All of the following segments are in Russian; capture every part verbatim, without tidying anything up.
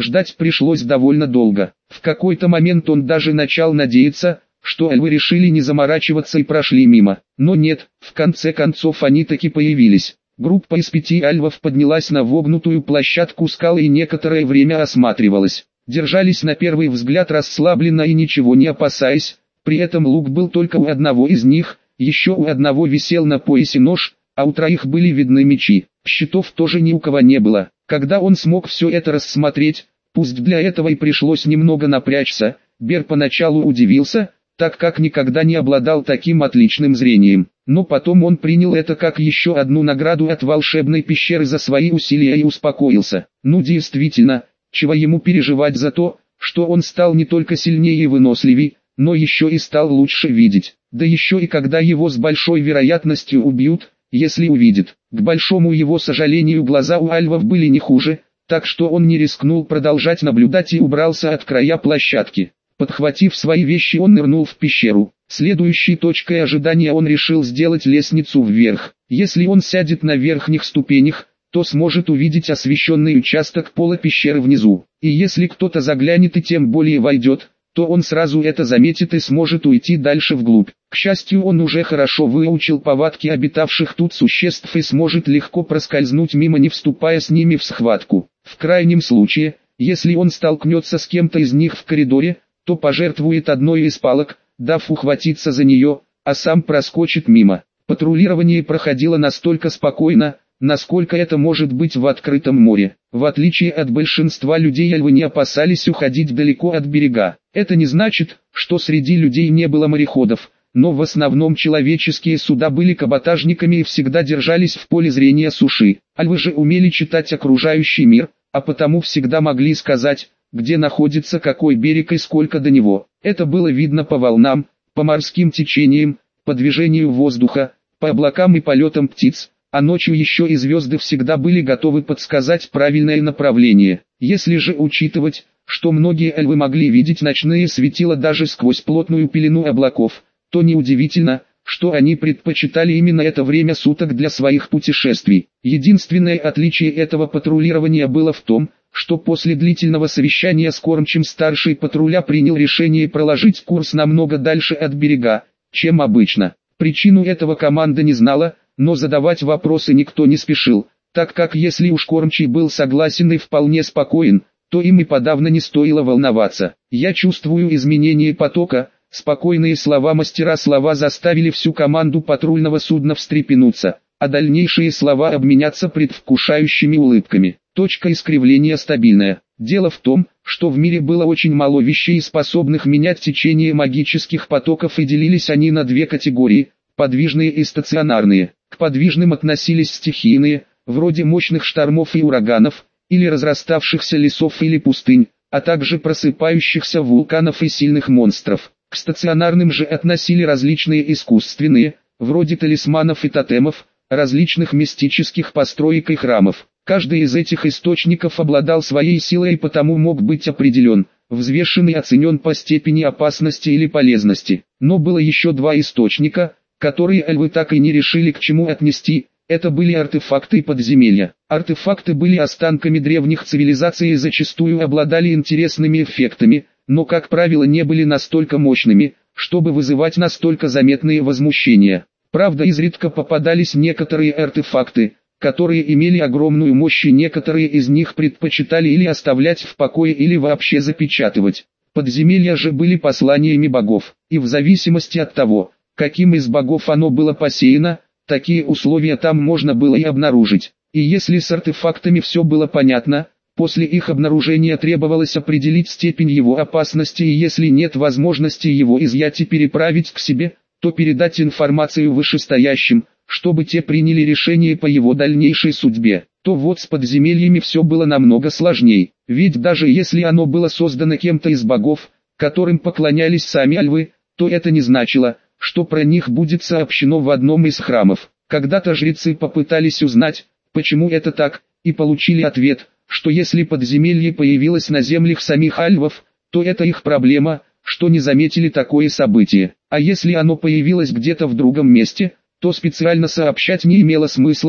Ждать пришлось довольно долго. В какой-то момент он даже начал надеяться, что альвы решили не заморачиваться и прошли мимо. Но нет, в конце концов они таки появились. Группа из пяти альвов поднялась на вогнутую площадку скалы и некоторое время осматривалась. Держались на первый взгляд расслабленно и ничего не опасаясь, при этом лук был только у одного из них, еще у одного висел на поясе нож, а у троих были видны мечи. Щитов тоже ни у кого не было. Когда он смог все это рассмотреть, пусть для этого и пришлось немного напрячься, Бер поначалу удивился, так как никогда не обладал таким отличным зрением. Но потом он принял это как еще одну награду от волшебной пещеры за свои усилия и успокоился. Ну действительно, чего ему переживать за то, что он стал не только сильнее и выносливее, но еще и стал лучше видеть. Да еще и когда его с большой вероятностью убьют, если увидит. К большому его сожалению глаза у альвов были не хуже, так что он не рискнул продолжать наблюдать и убрался от края площадки. Подхватив свои вещи, он нырнул в пещеру. Следующей точкой ожидания он решил сделать лестницу вверх. Если он сядет на верхних ступенях, то сможет увидеть освещенный участок пола пещеры внизу. И если кто-то заглянет и тем более войдет, то он сразу это заметит и сможет уйти дальше вглубь. К счастью, он уже хорошо выучил повадки обитавших тут существ и сможет легко проскользнуть мимо, не вступая с ними в схватку. В крайнем случае, если он столкнется с кем-то из них в коридоре, то пожертвует одной из палок, дав ухватиться за нее, а сам проскочит мимо. Патрулирование проходило настолько спокойно, насколько это может быть в открытом море. В отличие от большинства людей, альвы не опасались уходить далеко от берега. Это не значит, что среди людей не было мореходов, но в основном человеческие суда были каботажниками и всегда держались в поле зрения суши. Альвы же умели читать окружающий мир, а потому всегда могли сказать, где находится какой берег и сколько до него. Это было видно по волнам, по морским течениям, по движению воздуха, по облакам и полетам птиц, а ночью еще и звезды всегда были готовы подсказать правильное направление. Если же учитывать, что многие альвы могли видеть ночные светила даже сквозь плотную пелену облаков, то неудивительно, что они предпочитали именно это время суток для своих путешествий. Единственное отличие этого патрулирования было в том, что после длительного совещания с кормчим старший патруля принял решение проложить курс намного дальше от берега, чем обычно. Причину этого команда не знала, но задавать вопросы никто не спешил, так как если уж кормчий был согласен и вполне спокоен, то им и подавно не стоило волноваться. «Я чувствую изменение потока», спокойные слова мастера слова заставили всю команду патрульного судна встрепенуться, а дальнейшие слова обменяться предвкушающими улыбками. Точка искривления стабильная. Дело в том, что в мире было очень мало вещей, способных менять течение магических потоков, и делились они на две категории – подвижные и стационарные. К подвижным относились стихийные, вроде мощных штормов и ураганов, или разраставшихся лесов или пустынь, а также просыпающихся вулканов и сильных монстров. К стационарным же относили различные искусственные, вроде талисманов и тотемов, различных мистических построек и храмов. Каждый из этих источников обладал своей силой и потому мог быть определен, взвешен и оценен по степени опасности или полезности. Но было еще два источника, которые альвы так и не решили к чему отнести. Это были артефакты и подземелья. Артефакты были останками древних цивилизаций и зачастую обладали интересными эффектами, но как правило не были настолько мощными, чтобы вызывать настолько заметные возмущения. Правда, изредка попадались некоторые артефакты, которые имели огромную мощь, и некоторые из них предпочитали или оставлять в покое, или вообще запечатывать. Подземелья же были посланиями богов, и в зависимости от того, каким из богов оно было посеяно, такие условия там можно было и обнаружить. И если с артефактами все было понятно, после их обнаружения требовалось определить степень его опасности, и если нет возможности его изъять и переправить к себе, то передать информацию вышестоящим, чтобы те приняли решение по его дальнейшей судьбе. То вот с подземельями все было намного сложнее, ведь даже если оно было создано кем-то из богов, которым поклонялись сами альвы, то это не значило, что про них будет сообщено в одном из храмов. Когда-то жрецы попытались узнать, почему это так, и получили ответ, что если подземелье появилось на землях самих альвов, то это их проблема, что не заметили такое событие. А если оно появилось где-то в другом месте, то специально сообщать не имело смысла,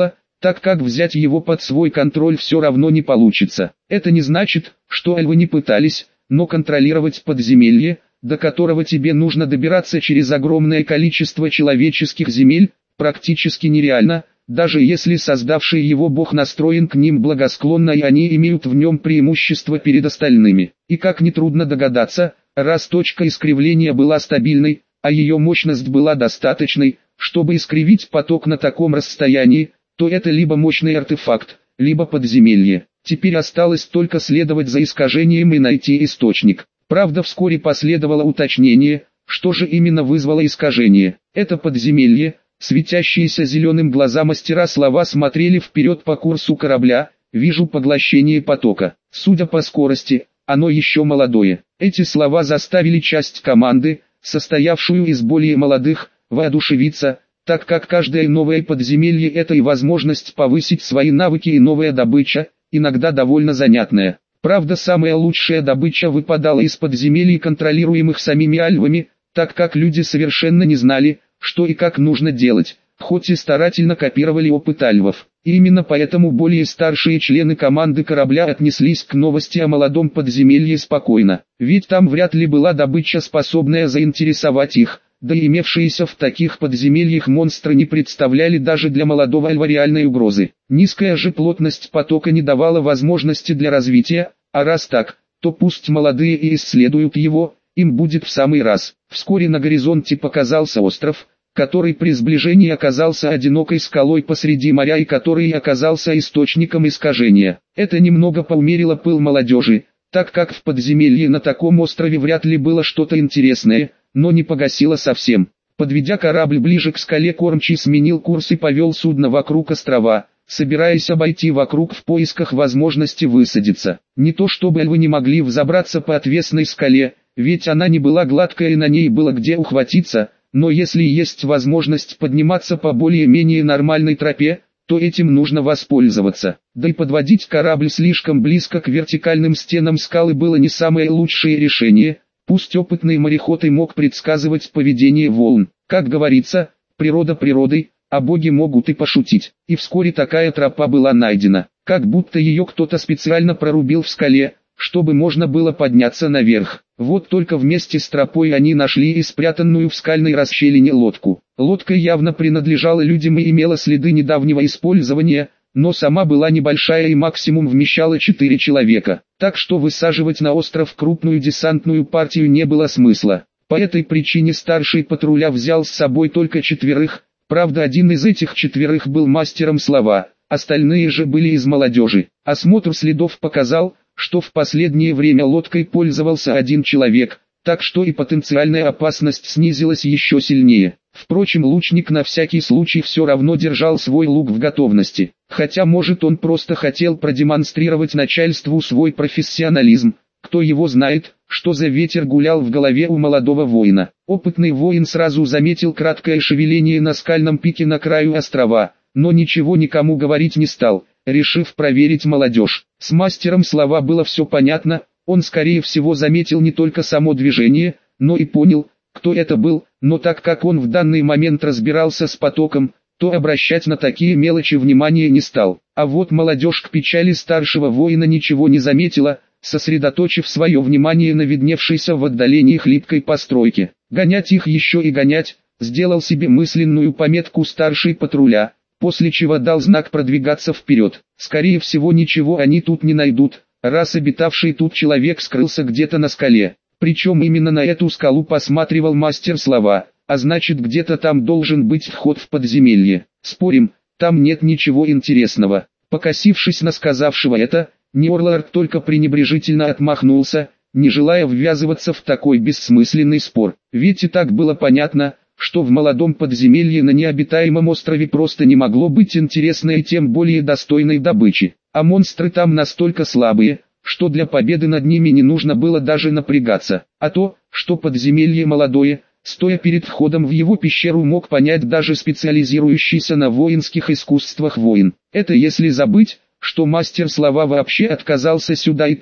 так как взять его под свой контроль все равно не получится. Это не значит, что эльвы не пытались, но контролировать подземелье, до которого тебе нужно добираться через огромное количество человеческих земель, практически нереально, даже если создавший его бог настроен к ним благосклонно и они имеют в нем преимущество перед остальными. И как нетрудно догадаться, раз точка искривления была стабильной, а ее мощность была достаточной, чтобы искривить поток на таком расстоянии, то это либо мощный артефакт, либо подземелье. Теперь осталось только следовать за искажением и найти источник. Правда, вскоре последовало уточнение, что же именно вызвало искажение. Это подземелье. Светящиеся зеленым глаза мастера слова смотрели вперед по курсу корабля. Вижу поглощение потока. Судя по скорости, оно еще молодое. Эти слова заставили часть команды, состоявшую из более молодых, воодушевиться, так как каждое новое подземелье – это и возможность повысить свои навыки и новая добыча, иногда довольно занятная. Правда, самая лучшая добыча выпадала из подземелий, контролируемых самими альвами, так как люди совершенно не знали, что и как нужно делать, хоть и старательно копировали опыт альвов. И именно поэтому более старшие члены команды корабля отнеслись к новости о молодом подземелье спокойно, ведь там вряд ли была добыча, способная заинтересовать их, да и имевшиеся в таких подземельях монстры не представляли даже для молодого альва реальной угрозы. Низкая же плотность потока не давала возможности для развития, а раз так, то пусть молодые и исследуют его, им будет в самый раз. Вскоре на горизонте показался остров, который при сближении оказался одинокой скалой посреди моря и который оказался источником искажения. Это немного поумерило пыл молодежи, так как в подземелье на таком острове вряд ли было что-то интересное, но не погасило совсем. Подведя корабль ближе к скале, кормчий сменил курс и повел судно вокруг острова, собираясь обойти вокруг в поисках возможности высадиться. Не то чтобы эльвы не могли взобраться по отвесной скале, ведь она не была гладкая и на ней было где ухватиться, но если есть возможность подниматься по более-менее нормальной тропе, то этим нужно воспользоваться. Да и подводить корабль слишком близко к вертикальным стенам скалы было не самое лучшее решение. Пусть опытный мореход и мог предсказывать поведение волн. Как говорится, природа природой, а боги могут и пошутить. И вскоре такая тропа была найдена, как будто ее кто-то специально прорубил в скале, чтобы можно было подняться наверх. Вот только вместе с тропой они нашли и спрятанную в скальной расщелине лодку. Лодка явно принадлежала людям и имела следы недавнего использования, но сама была небольшая и максимум вмещала четыре человека, так что высаживать на остров крупную десантную партию не было смысла. По этой причине старший патруля взял с собой только четверых, правда один из этих четверых был мастером слова, остальные же были из молодежи. Осмотр следов показал, что в последнее время лодкой пользовался один человек, так что и потенциальная опасность снизилась еще сильнее. Впрочем, лучник на всякий случай все равно держал свой лук в готовности, хотя может он просто хотел продемонстрировать начальству свой профессионализм, кто его знает, что за ветер гулял в голове у молодого воина. Опытный воин сразу заметил краткое шевеление на скальном пике на краю острова, но ничего никому говорить не стал, решив проверить молодежь. С мастером слова было все понятно, он скорее всего заметил не только само движение, но и понял, кто это был, но так как он в данный момент разбирался с потоком, то обращать на такие мелочи внимания не стал. А вот молодежь к печали старшего воина ничего не заметила, сосредоточив свое внимание на видневшейся в отдалении хлипкой постройке. Гонять их еще и гонять, сделал себе мысленную пометку старший патруля, после чего дал знак продвигаться вперед. Скорее всего ничего они тут не найдут, раз обитавший тут человек скрылся где-то на скале. Причем именно на эту скалу посматривал мастер слова, а значит где-то там должен быть вход в подземелье. Спорим, там нет ничего интересного. Покосившись на сказавшего это, Ниорлард только пренебрежительно отмахнулся, не желая ввязываться в такой бессмысленный спор. Ведь и так было понятно, что в молодом подземелье на необитаемом острове просто не могло быть интересной и тем более достойной добычи. А монстры там настолько слабые, что для победы над ними не нужно было даже напрягаться. А то, что подземелье молодое, стоя перед входом в его пещеру мог понять даже специализирующийся на воинских искусствах воин. Это если забыть, что мастер слова вообще отказался сюда идти,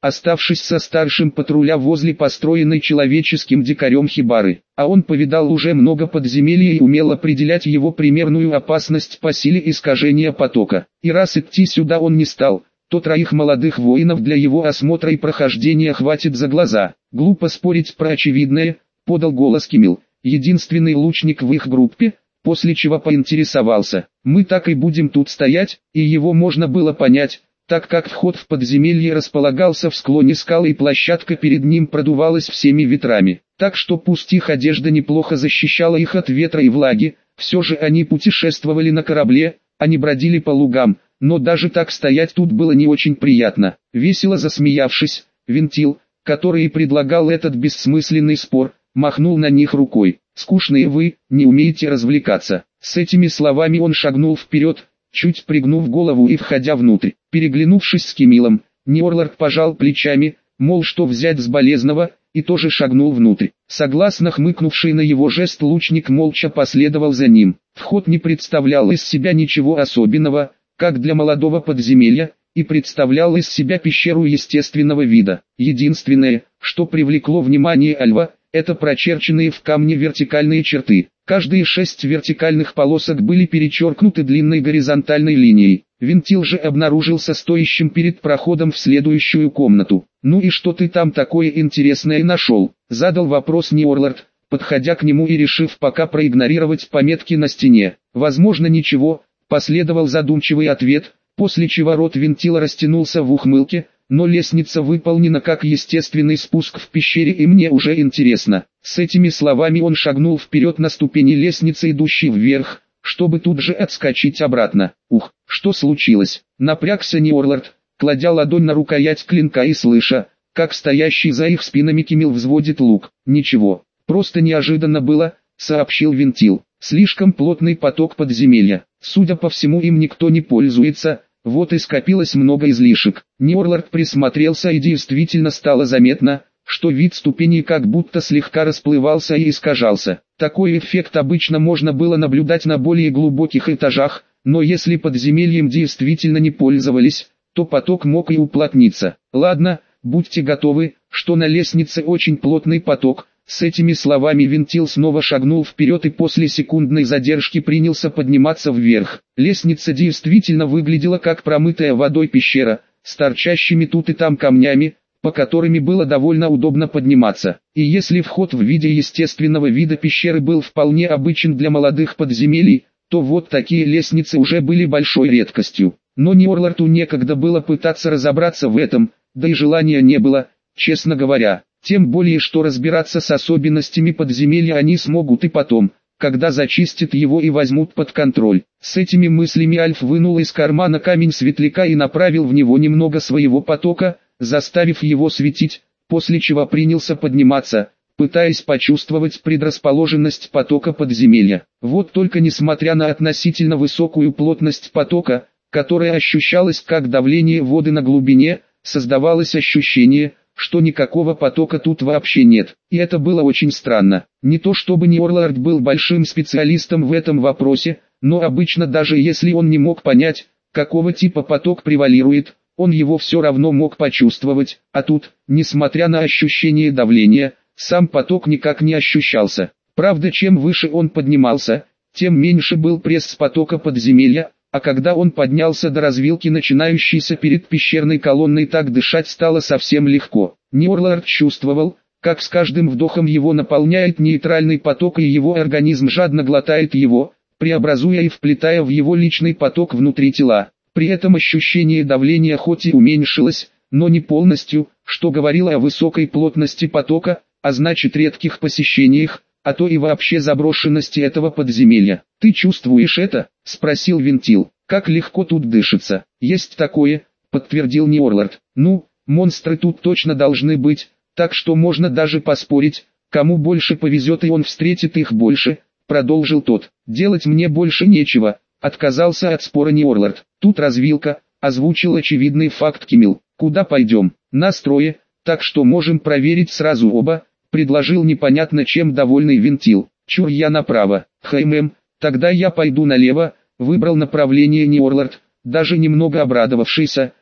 оставшись со старшим патруля возле построенной человеческим дикарем хибары. А он повидал уже много подземелья и умел определять его примерную опасность по силе искажения потока. И раз идти сюда он не стал, то троих молодых воинов для его осмотра и прохождения хватит за глаза. Глупо спорить про очевидное, подал голос Кимил, единственный лучник в их группе, после чего поинтересовался. Мы так и будем тут стоять, и его можно было понять, так как вход в подземелье располагался в склоне скалы и площадка перед ним продувалась всеми ветрами. Так что пусть их одежда неплохо защищала их от ветра и влаги, все же они путешествовали на корабле, а не бродили по лугам, но даже так стоять тут было не очень приятно. Весело засмеявшись, Вентил, который и предлагал этот бессмысленный спор, махнул на них рукой. «Скучные вы, не умеете развлекаться». С этими словами он шагнул вперед, чуть пригнув голову и входя внутрь. Переглянувшись с Кимилом, Ниорлард пожал плечами, мол, что взять с болезного, и тоже шагнул внутрь. Согласно хмыкнувший на его жест лучник молча последовал за ним. Вход не представлял из себя ничего особенного, как для молодого подземелья, и представлял из себя пещеру естественного вида. Единственное, что привлекло внимание Альва, это прочерченные в камне вертикальные черты. Каждые шесть вертикальных полосок были перечеркнуты длинной горизонтальной линией. Вентил же обнаружился стоящим перед проходом в следующую комнату. «Ну и что ты там такое интересное нашел?» — задал вопрос Ниорлард, подходя к нему и решив пока проигнорировать пометки на стене. «Возможно, ничего», — последовал задумчивый ответ, после чего рот Вентила растянулся в ухмылке, но лестница выполнена как естественный спуск в пещере и мне уже интересно. С этими словами он шагнул вперед на ступени лестницы, идущей вверх, чтобы тут же отскочить обратно. Ух, что случилось? Напрягся Ниорлард, кладя ладонь на рукоять клинка и слыша, как стоящий за их спинами Кимил взводит лук. Ничего, просто неожиданно было, сообщил Вентил. Слишком плотный поток подземелья. Судя по всему, им никто не пользуется. Вот и скопилось много излишек. Ниорлард присмотрелся и действительно стало заметно, что вид ступеней как будто слегка расплывался и искажался. Такой эффект обычно можно было наблюдать на более глубоких этажах, но если подземельем действительно не пользовались, то поток мог и уплотниться. Ладно, будьте готовы, что на лестнице очень плотный поток. С этими словами Вентил снова шагнул вперед и после секундной задержки принялся подниматься вверх. Лестница действительно выглядела как промытая водой пещера, с торчащими тут и там камнями, по которыми было довольно удобно подниматься. И если вход в виде естественного вида пещеры был вполне обычен для молодых подземелий, то вот такие лестницы уже были большой редкостью. Но Ниорларду некогда было пытаться разобраться в этом, да и желания не было, честно говоря. Тем более, что разбираться с особенностями подземелья они смогут и потом, когда зачистят его и возьмут под контроль. С этими мыслями Альф вынул из кармана камень светляка и направил в него немного своего потока, заставив его светить, после чего принялся подниматься, пытаясь почувствовать предрасположенность потока подземелья. Вот только несмотря на относительно высокую плотность потока, которая ощущалась как давление воды на глубине, создавалось ощущение, что никакого потока тут вообще нет. И это было очень странно. Не то чтобы Ниорлард был большим специалистом в этом вопросе, но обычно даже если он не мог понять, какого типа поток превалирует, он его все равно мог почувствовать, а тут, несмотря на ощущение давления, сам поток никак не ощущался. Правда, чем выше он поднимался, тем меньше был пресс потока подземелья, а когда он поднялся до развилки, начинающейся перед пещерной колонной, так дышать стало совсем легко. Ниорлард чувствовал, как с каждым вдохом его наполняет нейтральный поток и его организм жадно глотает его, преобразуя и вплетая в его личный поток внутри тела. При этом ощущение давления хоть и уменьшилось, но не полностью, что говорило о высокой плотности потока, а значит редких посещениях, а то и вообще заброшенности этого подземелья. «Ты чувствуешь это?» — спросил Вентил. «Как легко тут дышится». «Есть такое», — подтвердил Ниорлард. «Ну, монстры тут точно должны быть, так что можно даже поспорить, кому больше повезет и он встретит их больше», — продолжил тот. «Делать мне больше нечего», — отказался от спора Ниорлард. «Тут развилка», — озвучил очевидный факт Кимил. «Куда пойдем?» «Нас трое, так что можем проверить сразу оба», — предложил непонятно чем довольный Вентил. «Чур, я направо». «Хэм, тогда я пойду налево», — выбрал направление Ниорлард, даже немного обрадовавшийся,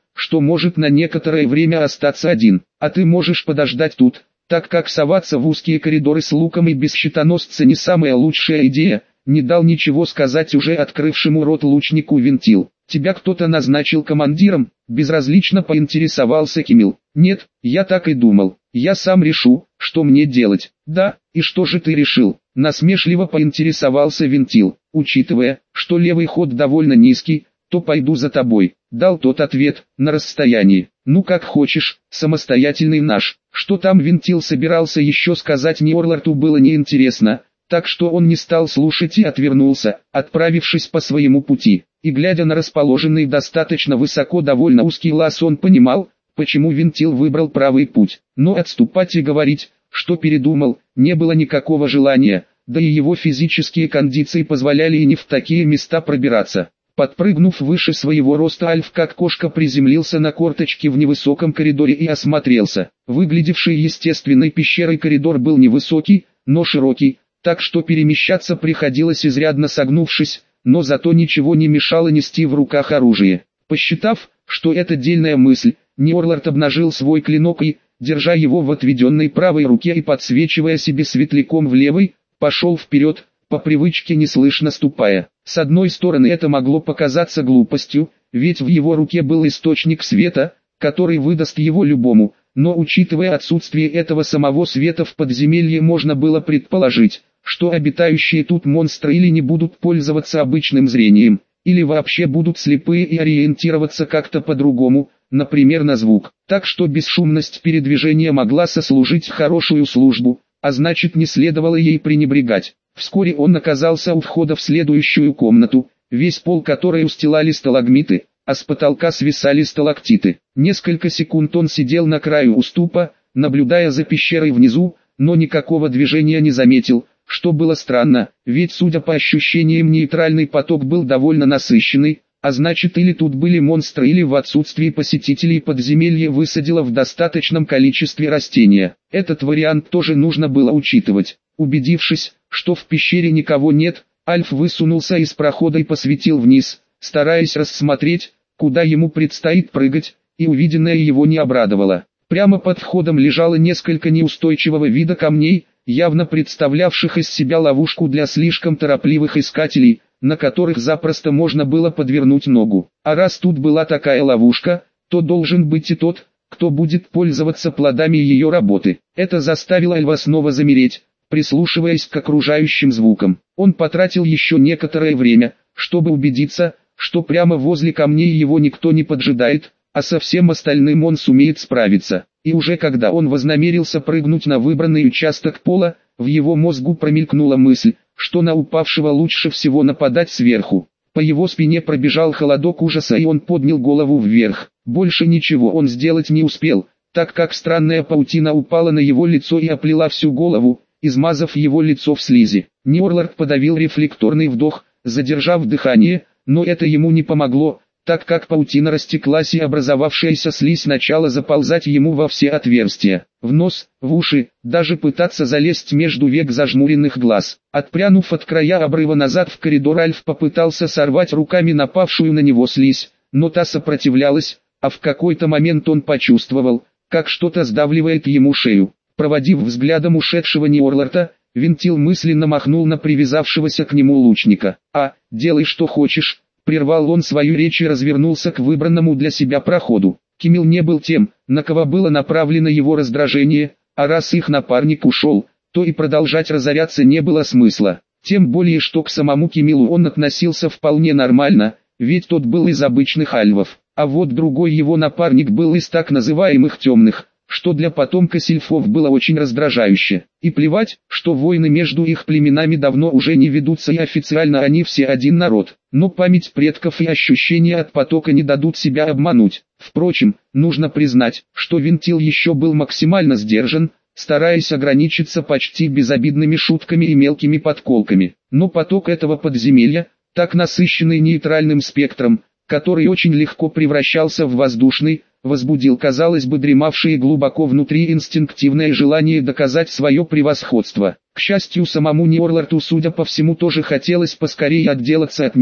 что может на некоторое время остаться один, а ты можешь подождать тут, так как соваться в узкие коридоры с луком и без щитоносца не самая лучшая идея. Не дал ничего сказать уже открывшему рот лучнику Винтил. «Тебя кто-то назначил командиром?» – безразлично поинтересовался Кимил. «Нет, я так и думал. Я сам решу, что мне делать». «Да, и что же ты решил?» – насмешливо поинтересовался Винтил. «Учитывая, что левый ход довольно низкий, то пойду за тобой», – дал тот ответ, на расстоянии. «Ну как хочешь, самостоятельный наш». Что там Винтил собирался еще сказать Ниорларту было неинтересно, так что он не стал слушать и отвернулся, отправившись по своему пути. И глядя на расположенный достаточно высоко довольно узкий лаз, он понимал, почему Винтил выбрал правый путь. Но отступать и говорить, что передумал, не было никакого желания, да и его физические кондиции позволяли и не в такие места пробираться. Подпрыгнув выше своего роста, Альф как кошка приземлился на корточки в невысоком коридоре и осмотрелся. Выглядевший естественной пещерой коридор был невысокий, но широкий, так что перемещаться приходилось изрядно согнувшись, но зато ничего не мешало нести в руках оружие. Посчитав, что это дельная мысль, Ниорлард обнажил свой клинок и, держа его в отведенной правой руке и подсвечивая себе светляком в левой, пошел вперед, по привычке неслышно ступая. С одной стороны это могло показаться глупостью, ведь в его руке был источник света, который выдаст его любому, но учитывая отсутствие этого самого света в подземелье, можно было предположить, что обитающие тут монстры или не будут пользоваться обычным зрением, или вообще будут слепые и ориентироваться как-то по-другому, например на звук. Так что бесшумность передвижения могла сослужить хорошую службу, а значит не следовало ей пренебрегать. Вскоре он оказался у входа в следующую комнату, весь пол которой устилали сталагмиты, а с потолка свисали сталактиты. Несколько секунд он сидел на краю уступа, наблюдая за пещерой внизу, но никакого движения не заметил, что было странно, ведь судя по ощущениям нейтральный поток был довольно насыщенный, а значит или тут были монстры, или в отсутствии посетителей подземелье высадило в достаточном количестве растения. Этот вариант тоже нужно было учитывать. Убедившись, что в пещере никого нет, Альф высунулся из прохода и посветил вниз, стараясь рассмотреть, куда ему предстоит прыгать, и увиденное его не обрадовало. Прямо под входом лежало несколько неустойчивого вида камней, явно представлявших из себя ловушку для слишком торопливых искателей, на которых запросто можно было подвернуть ногу. А раз тут была такая ловушка, то должен быть и тот, кто будет пользоваться плодами ее работы. Это заставило Альва снова замереть, прислушиваясь к окружающим звукам. Он потратил еще некоторое время, чтобы убедиться, что прямо возле камней его никто не поджидает, а со всем остальным он сумеет справиться. И уже когда он вознамерился прыгнуть на выбранный участок пола, в его мозгу промелькнула мысль, что на упавшего лучше всего нападать сверху. По его спине пробежал холодок ужаса, и он поднял голову вверх. Больше ничего он сделать не успел, так как странная паутина упала на его лицо и оплела всю голову, измазав его лицо в слизи. Ниорлард подавил рефлекторный вдох, задержав дыхание, но это ему не помогло, так как паутина растеклась и образовавшаяся слизь начала заползать ему во все отверстия, в нос, в уши, даже пытаться залезть между век зажмуренных глаз. Отпрянув от края обрыва назад в коридор, Альф попытался сорвать руками напавшую на него слизь, но та сопротивлялась, а в какой-то момент он почувствовал, как что-то сдавливает ему шею. Проводив взглядом ушедшего Ниорларда, Винтил мысленно махнул на привязавшегося к нему лучника. «А, делай что хочешь», — прервал он свою речь и развернулся к выбранному для себя проходу. Кимил не был тем, на кого было направлено его раздражение, а раз их напарник ушел, то и продолжать разоряться не было смысла. Тем более, что к самому Кимилу он относился вполне нормально, ведь тот был из обычных альвов, а вот другой его напарник был из так называемых темных, что для потомка сильфов было очень раздражающе. И плевать, что войны между их племенами давно уже не ведутся и официально они все один народ. Но память предков и ощущения от потока не дадут себя обмануть. Впрочем, нужно признать, что Винтил еще был максимально сдержан, стараясь ограничиться почти безобидными шутками и мелкими подколками. Но поток этого подземелья, так насыщенный нейтральным спектром, который очень легко превращался в воздушный, возбудил, казалось бы, дремавшее глубоко внутри инстинктивное желание доказать свое превосходство. К счастью, самому Ниорларту, судя по всему, тоже хотелось поскорее отделаться от них,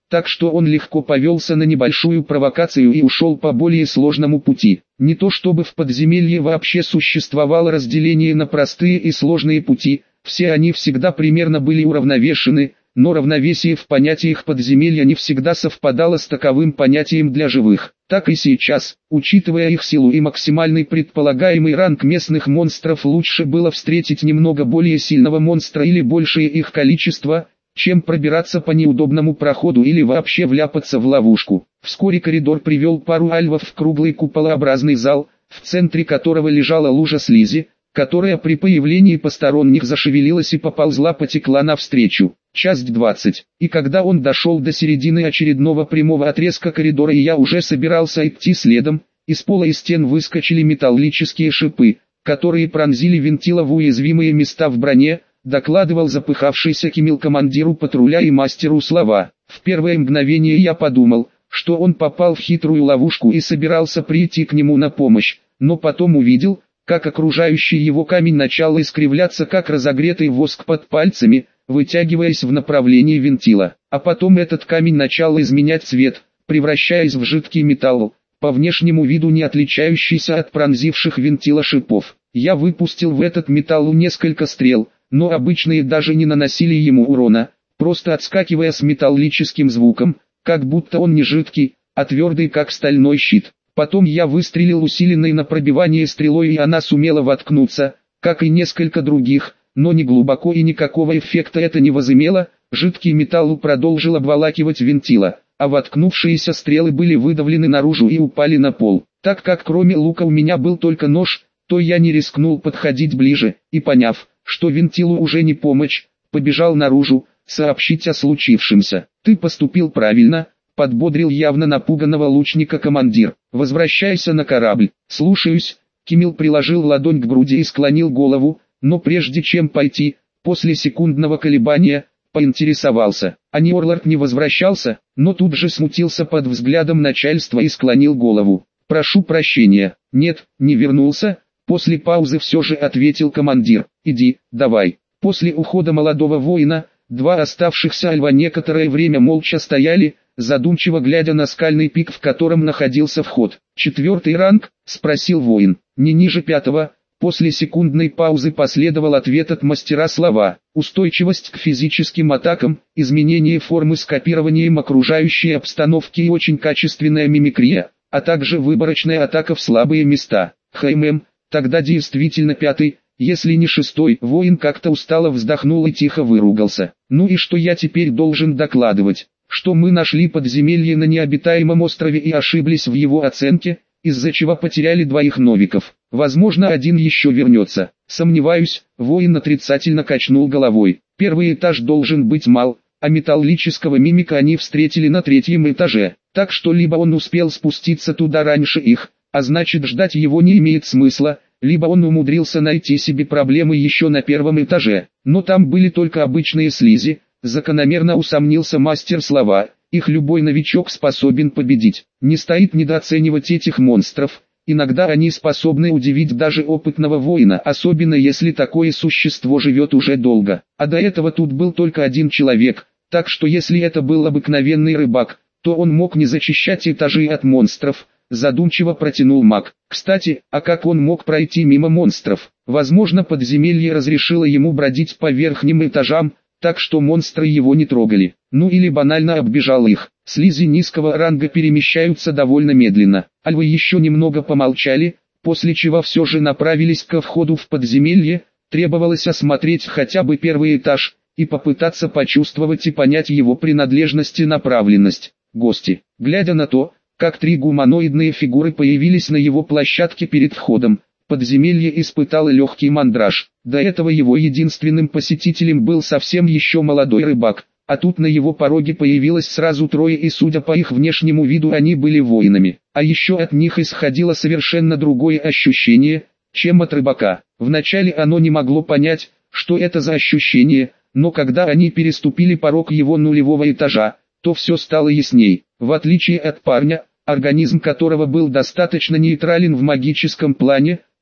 так что он легко повелся на небольшую провокацию и ушел по более сложному пути. Не то чтобы в подземелье вообще существовало разделение на простые и сложные пути, все они всегда примерно были уравновешены, но равновесие в понятиях подземелья не всегда совпадало с таковым понятием для живых. Так и сейчас, учитывая их силу и максимальный предполагаемый ранг местных монстров, лучше было встретить немного более сильного монстра или большее их количество, чем пробираться по неудобному проходу или вообще вляпаться в ловушку. Вскоре коридор привел пару альвов в круглый куполообразный зал, в центре которого лежала лужа слизи, которая при появлении посторонних зашевелилась и поползла потекла навстречу. Часть двадцать. И когда он дошел до середины очередного прямого отрезка коридора и я уже собирался идти следом, из пола и стен выскочили металлические шипы, которые пронзили винтила в уязвимые места в броне, докладывал запыхавшийся Кимил командиру патруля и мастеру слова. В первое мгновение я подумал, что он попал в хитрую ловушку и собирался прийти к нему на помощь, но потом увидел, как окружающий его камень начал искривляться как разогретый воск под пальцами, вытягиваясь в направлении винтила. А потом этот камень начал изменять цвет, превращаясь в жидкий металл, по внешнему виду не отличающийся от пронзивших винтила шипов. Я выпустил в этот металл несколько стрел, но обычные даже не наносили ему урона, просто отскакивая с металлическим звуком, как будто он не жидкий, а твердый как стальной щит. Потом я выстрелил усиленной на пробивание стрелой и она сумела воткнуться, как и несколько других, но не глубоко и никакого эффекта это не возымело, жидкий металл продолжил обволакивать винтила, а воткнувшиеся стрелы были выдавлены наружу и упали на пол. Так как кроме лука у меня был только нож, то я не рискнул подходить ближе, и поняв, что винтилу уже не помочь, побежал наружу, сообщить о случившемся. «Ты поступил правильно», — подбодрил явно напуганного лучника командир. «Возвращайся на корабль». «Слушаюсь», — Кимил приложил ладонь к груди и склонил голову, но прежде чем пойти, после секундного колебания, поинтересовался. А не Орлард не возвращался, но тут же смутился под взглядом начальства и склонил голову. «Прошу прощения». «Нет, не вернулся», — после паузы все же ответил командир. «Иди, давай». После ухода молодого воина, два оставшихся альва некоторое время молча стояли, задумчиво глядя на скальный пик, в котором находился вход. «Четвертый ранг?» — спросил воин. «Не ниже пятого». После секундной паузы последовал ответ от мастера слова. Устойчивость к физическим атакам, изменение формы с копированием окружающей обстановки и очень качественная мимикрия, а также выборочная атака в слабые места. Хм, тогда действительно пятый, если не шестой. Воин как-то устало вздохнул и тихо выругался. «Ну и что я теперь должен докладывать? Что мы нашли подземелье на необитаемом острове и ошиблись в его оценке, из-за чего потеряли двоих новиков. Возможно, один еще вернется. Сомневаюсь». Воин отрицательно качнул головой. «Первый этаж должен быть мал, а металлического мимика они встретили на третьем этаже, так что либо он успел спуститься туда раньше их, а значит ждать его не имеет смысла, либо он умудрился найти себе проблемы еще на первом этаже, но там были только обычные слизи», закономерно усомнился мастер слова. «Их любой новичок способен победить. Не стоит недооценивать этих монстров, иногда они способны удивить даже опытного воина, особенно если такое существо живет уже долго. А до этого тут был только один человек, так что если это был обыкновенный рыбак, то он мог не зачищать этажи от монстров», задумчиво протянул маг. «Кстати, а как он мог пройти мимо монстров? Возможно, подземелье разрешило ему бродить по верхним этажам, так что монстры его не трогали. Ну или банально оббежал их. Слизи низкого ранга перемещаются довольно медленно». Альвы еще немного помолчали, после чего все же направились ко входу в подземелье. Требовалось осмотреть хотя бы первый этаж, и попытаться почувствовать и понять его принадлежность и направленность. Гости, глядя на то, как три гуманоидные фигуры появились на его площадке перед входом, подземелье испытало легкий мандраж. До этого его единственным посетителем был совсем еще молодой рыбак, а тут на его пороге появилось сразу трое, и судя по их внешнему виду они были воинами. А еще от них исходило совершенно другое ощущение, чем от рыбака. Вначале оно не могло понять, что это за ощущение, но когда они переступили порог его нулевого этажа, то все стало ясней. В отличие от парня, организм которого был достаточно нейтрален в магическом плане,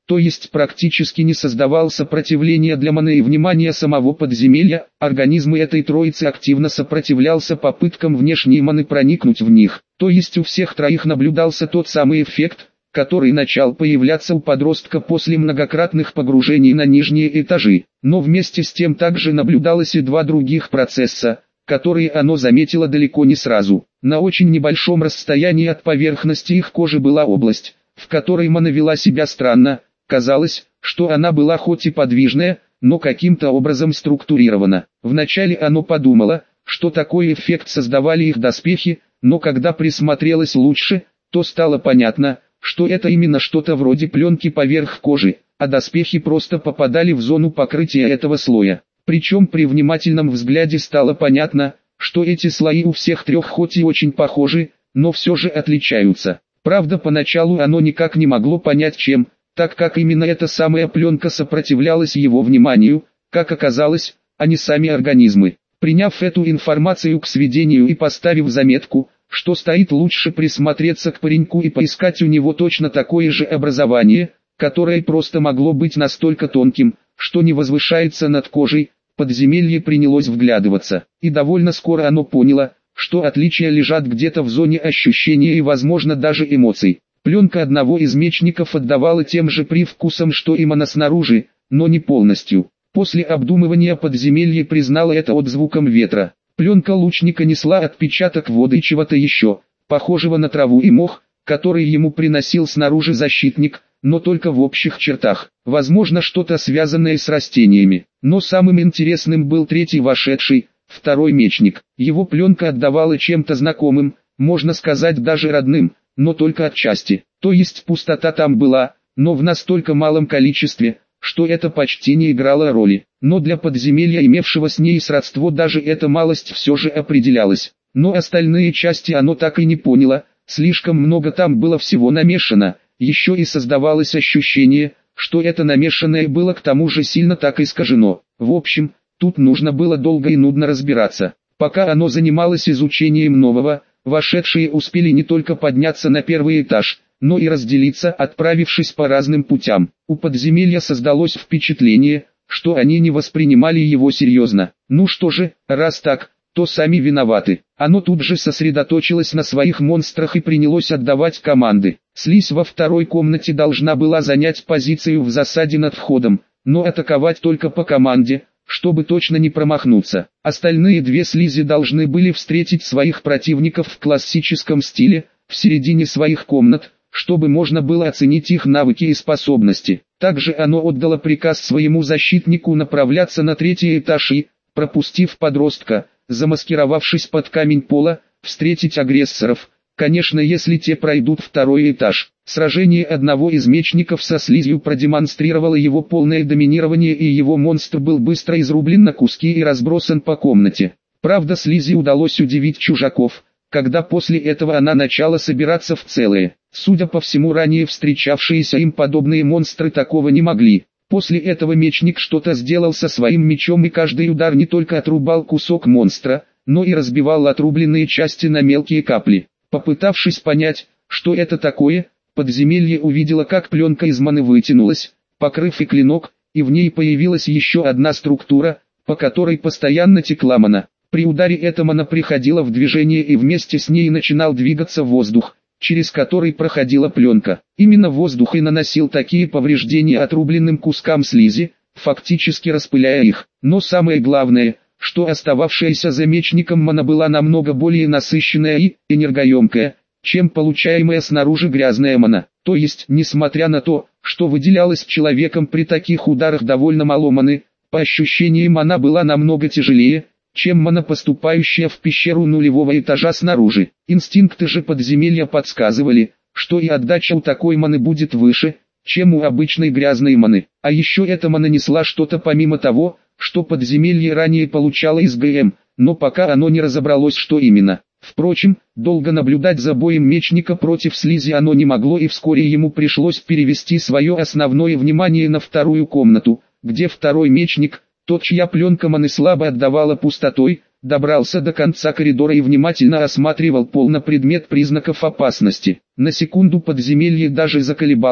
то есть практически не создавал сопротивления для маны и внимания самого подземелья, организм этой троицы активно сопротивлялся попыткам внешней маны проникнуть в них, то есть у всех троих наблюдался тот самый эффект, который начал появляться у подростка после многократных погружений на нижние этажи, но вместе с тем также наблюдалось и два других процесса, которые оно заметило далеко не сразу. На очень небольшом расстоянии от поверхности их кожи была область, в которой мана вела себя странно. Казалось, что она была хоть и подвижная, но каким-то образом структурирована. Вначале оно подумало, что такой эффект создавали их доспехи, но когда присмотрелось лучше, то стало понятно, что это именно что-то вроде пленки поверх кожи, а доспехи просто попадали в зону покрытия этого слоя. Причем при внимательном взгляде стало понятно, что эти слои у всех трех хоть и очень похожи, но все же отличаются. Правда, поначалу оно никак не могло понять чем, так как именно эта самая пленка сопротивлялась его вниманию, как оказалось, а не сами организмы. Приняв эту информацию к сведению и поставив заметку, что стоит лучше присмотреться к пареньку и поискать у него точно такое же образование, которое просто могло быть настолько тонким, что не возвышается над кожей, подземелье принялось вглядываться, и довольно скоро оно поняло, что отличия лежат где-то в зоне ощущения и возможно даже эмоций. Пленка одного из мечников отдавала тем же привкусом, что и мана снаружи, но не полностью. После обдумывания подземелье признало это отзвуком ветра. Пленка лучника несла отпечаток воды и чего-то еще, похожего на траву и мох, который ему приносил снаружи защитник, но только в общих чертах. Возможно, что-то связанное с растениями. Но самым интересным был третий вошедший, второй мечник. Его пленка отдавала чем-то знакомым, можно сказать даже родным, но только отчасти. То есть пустота там была, но в настолько малом количестве, что это почти не играло роли. Но для подземелья, имевшего с ней сродство, даже эта малость все же определялась. Но остальные части оно так и не поняло, слишком много там было всего намешано, еще и создавалось ощущение, что это намешанное было к тому же сильно так искажено. В общем, тут нужно было долго и нудно разбираться. Пока оно занималось изучением нового, вошедшие успели не только подняться на первый этаж, но и разделиться, отправившись по разным путям. У подземелья создалось впечатление, что они не воспринимали его серьезно. Ну что же, раз так, то сами виноваты. Оно тут же сосредоточилось на своих монстрах и принялось отдавать команды. Слизь во второй комнате должна была занять позицию в засаде над входом, но атаковать только по команде, чтобы точно не промахнуться. Остальные две слизи должны были встретить своих противников в классическом стиле, в середине своих комнат, чтобы можно было оценить их навыки и способности. Также оно отдало приказ своему защитнику направляться на третий этаж и, пропустив подростка, замаскировавшись под камень пола, встретить агрессоров, конечно, если те пройдут второй этаж. Сражение одного из мечников со слизью продемонстрировало его полное доминирование, и его монстр был быстро изрублен на куски и разбросан по комнате. Правда, слизи удалось удивить чужаков, когда после этого она начала собираться в целое. Судя по всему, ранее встречавшиеся им подобные монстры такого не могли. После этого мечник что-то сделал со своим мечом, и каждый удар не только отрубал кусок монстра, но и разбивал отрубленные части на мелкие капли. Попытавшись понять, что это такое, подземелье увидело, как пленка из маны вытянулась, покрыв и клинок, и в ней появилась еще одна структура, по которой постоянно текла мана. При ударе эта мана приходила в движение, и вместе с ней начинал двигаться воздух, через который проходила пленка. Именно воздух и наносил такие повреждения отрубленным кускам слизи, фактически распыляя их. Но самое главное, что остававшаяся за мечником мана была намного более насыщенная и энергоемкая, чем получаемая снаружи грязная мана. То есть, несмотря на то, что выделялась человеком при таких ударах довольно мало маны, по ощущениям она была намного тяжелее, чем мана, поступающая в пещеру нулевого этажа снаружи. Инстинкты же подземелья подсказывали, что и отдача у такой маны будет выше, чем у обычной грязной маны. А еще эта мана несла что-то помимо того, что подземелье ранее получало из ГМ, но пока оно не разобралось, что именно. Впрочем, долго наблюдать за боем мечника против слизи оно не могло, и вскоре ему пришлось перевести свое основное внимание на вторую комнату, где второй мечник, тот, чья пленка маны слабо отдавала пустотой, добрался до конца коридора и внимательно осматривал пол на предмет признаков опасности. На секунду подземелье даже заколебалось,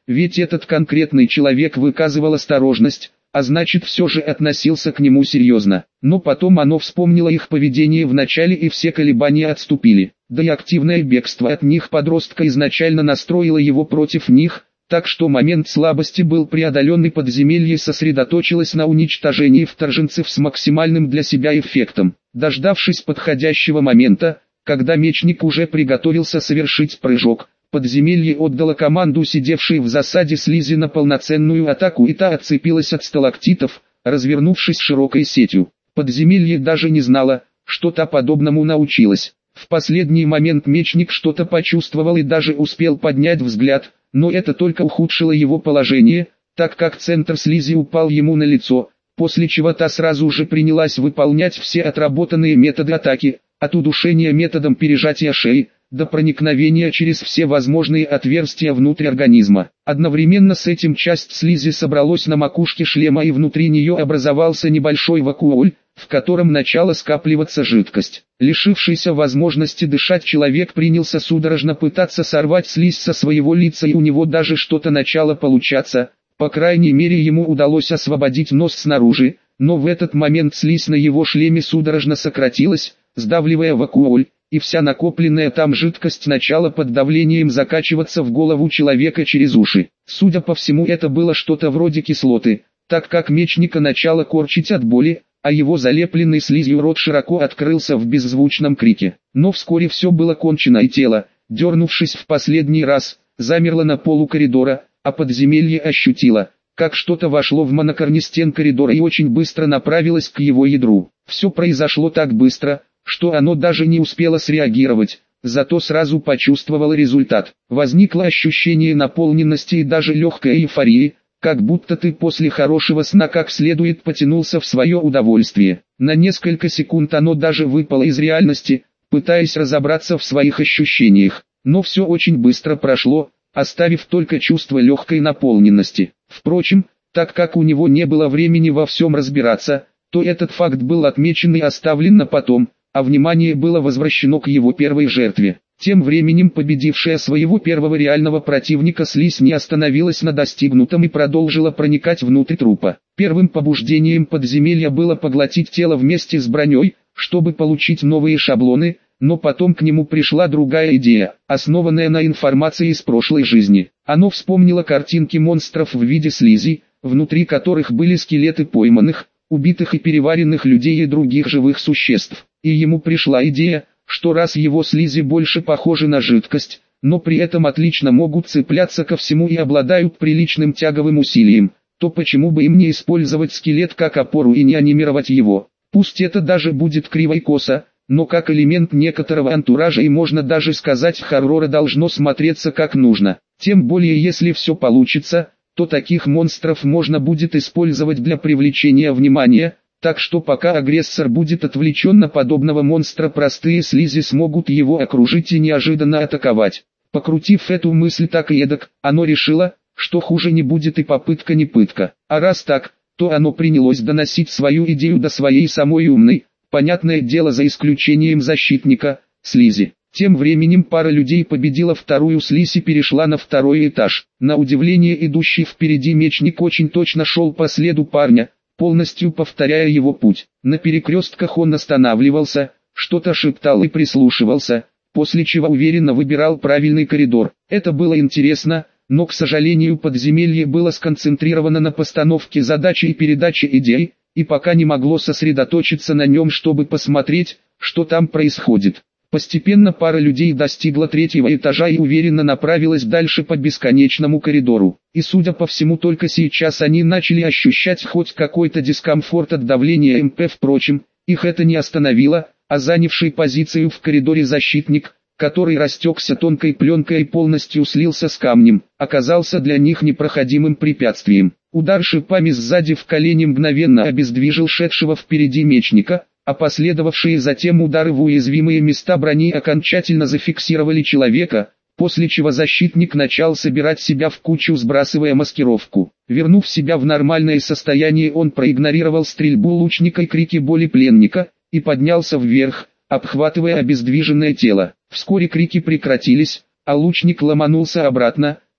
ведь этот конкретный человек выказывал осторожность, а значит все же относился к нему серьезно. Но потом оно вспомнило их поведение в начале и все колебания отступили. Да и активное бегство от них подростка изначально настроило его против них, так что момент слабости был преодолен и подземелье сосредоточилось на уничтожении вторженцев с максимальным для себя эффектом. Дождавшись подходящего момента, когда мечник уже приготовился совершить прыжок, подземелье отдало команду сидевшей в засаде слизи на полноценную атаку, и та отцепилась от сталактитов, развернувшись широкой сетью. Подземелье даже не знало, что та подобному научилась. В последний момент мечник что-то почувствовал и даже успел поднять взгляд, но это только ухудшило его положение, так как центр слизи упал ему на лицо, после чего та сразу же принялась выполнять все отработанные методы атаки, от удушения методом пережатия шеи, до проникновения через все возможные отверстия внутрь организма. Одновременно с этим часть слизи собралась на макушке шлема, и внутри нее образовался небольшой вакуоль, в котором начала скапливаться жидкость. Лишившийся возможности дышать человек принялся судорожно пытаться сорвать слизь со своего лица, и у него даже что-то начало получаться. По крайней мере, ему удалось освободить нос снаружи, но в этот момент слизь на его шлеме судорожно сократилась, сдавливая вакуоль, и вся накопленная там жидкость начала под давлением закачиваться в голову человека через уши. Судя по всему, это было что-то вроде кислоты, так как мечника начало корчить от боли, а его залепленный слизью рот широко открылся в беззвучном крике. Но вскоре все было кончено, и тело, дернувшись в последний раз, замерло на полу коридора, а подземелье ощутило, как что-то вошло в монокорнистен коридора и очень быстро направилось к его ядру. Все произошло так быстро, что оно даже не успело среагировать, зато сразу почувствовало результат. Возникло ощущение наполненности и даже легкой эйфории, как будто ты после хорошего сна как следует потянулся в свое удовольствие. На несколько секунд оно даже выпало из реальности, пытаясь разобраться в своих ощущениях, но все очень быстро прошло, оставив только чувство легкой наполненности. Впрочем, так как у него не было времени во всем разбираться, то этот факт был отмечен и оставлен на потом, а внимание было возвращено к его первой жертве. Тем временем победившая своего первого реального противника слизь не остановилась на достигнутом и продолжила проникать внутрь трупа. Первым побуждением подземелья было поглотить тело вместе с броней, чтобы получить новые шаблоны, но потом к нему пришла другая идея, основанная на информации из прошлой жизни. Оно вспомнило картинки монстров в виде слизи, внутри которых были скелеты пойманных, убитых и переваренных людей и других живых существ. И ему пришла идея, что раз его слизи больше похожи на жидкость, но при этом отлично могут цепляться ко всему и обладают приличным тяговым усилием, то почему бы им не использовать скелет как опору и не анимировать его? Пусть это даже будет криво и косо, но как элемент некоторого антуража и можно даже сказать хоррора должно смотреться как нужно. Тем более если все получится, то таких монстров можно будет использовать для привлечения внимания. Так что пока агрессор будет отвлечен на подобного монстра, простые слизи смогут его окружить и неожиданно атаковать. Покрутив эту мысль так и эдак, оно решило, что хуже не будет и попытка не пытка. А раз так, то оно принялось доносить свою идею до своей самой умной, понятное дело за исключением защитника, слизи. Тем временем пара людей победила вторую слизь и перешла на второй этаж. На удивление идущий впереди мечник очень точно шел по следу парня, полностью повторяя его путь. На перекрестках он останавливался, что-то шептал и прислушивался, после чего уверенно выбирал правильный коридор. Это было интересно, но, к сожалению, подземелье было сконцентрировано на постановке задачи и передаче идей, и пока не могло сосредоточиться на нем, чтобы посмотреть, что там происходит. Постепенно пара людей достигла третьего этажа и уверенно направилась дальше по бесконечному коридору. И судя по всему, только сейчас они начали ощущать хоть какой-то дискомфорт от давления МП. Впрочем, их это не остановило, а занявший позицию в коридоре защитник, который растекся тонкой пленкой и полностью слился с камнем, оказался для них непроходимым препятствием. Удар шипами сзади в колени мгновенно обездвижил шедшего впереди мечника, а последовавшие затем удары в уязвимые места брони окончательно зафиксировали человека, после чего защитник начал собирать себя в кучу, сбрасывая маскировку. Вернув себя в нормальное состояние, он проигнорировал стрельбу лучника и крики боли пленника, и поднялся вверх, обхватывая обездвиженное тело. Вскоре крики прекратились, а лучник ломанулся обратно,